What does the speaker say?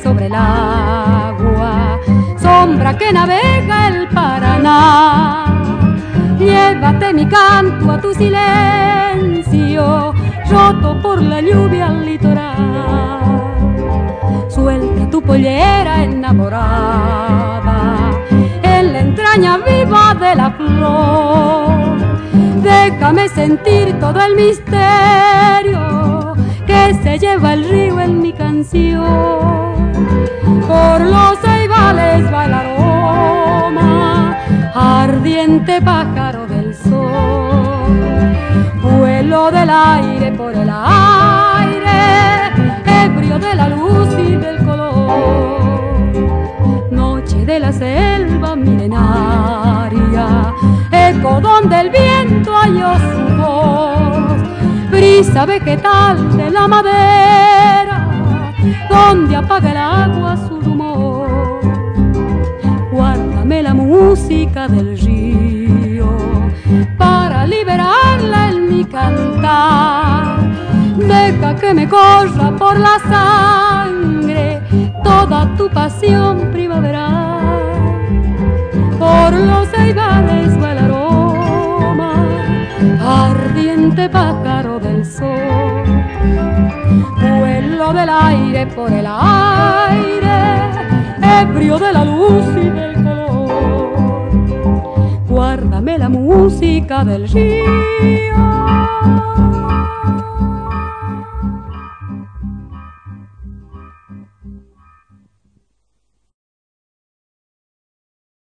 sobre el agua, sombra que navega el Paraná. Llévate mi canto a tu silencio, roto por la lluvia al litoral. Suelta tu pollera enamorada en la entraña viva de la flor. Déjame sentir todo el misterio que se lleva el río en mi canción. Por los ceibales va el aroma, ardiente pájaro del sol. Vuelo del aire por el aire, ebrio de la luz y del color. Noche de la selva milenaria, eco donde el viento halló su voz. Brisa vegetal de la madera, donde apaga el agua su rumor. Guárdame la música del río para liberarla en mi cantar. Deja que me corra por la sangre toda tu pasión primaveral. Por los ceibales va el aroma, ardiente pájaro del sol. Vuelo del aire por el aire, ebrio de la luz y del color. Guárdame la música del río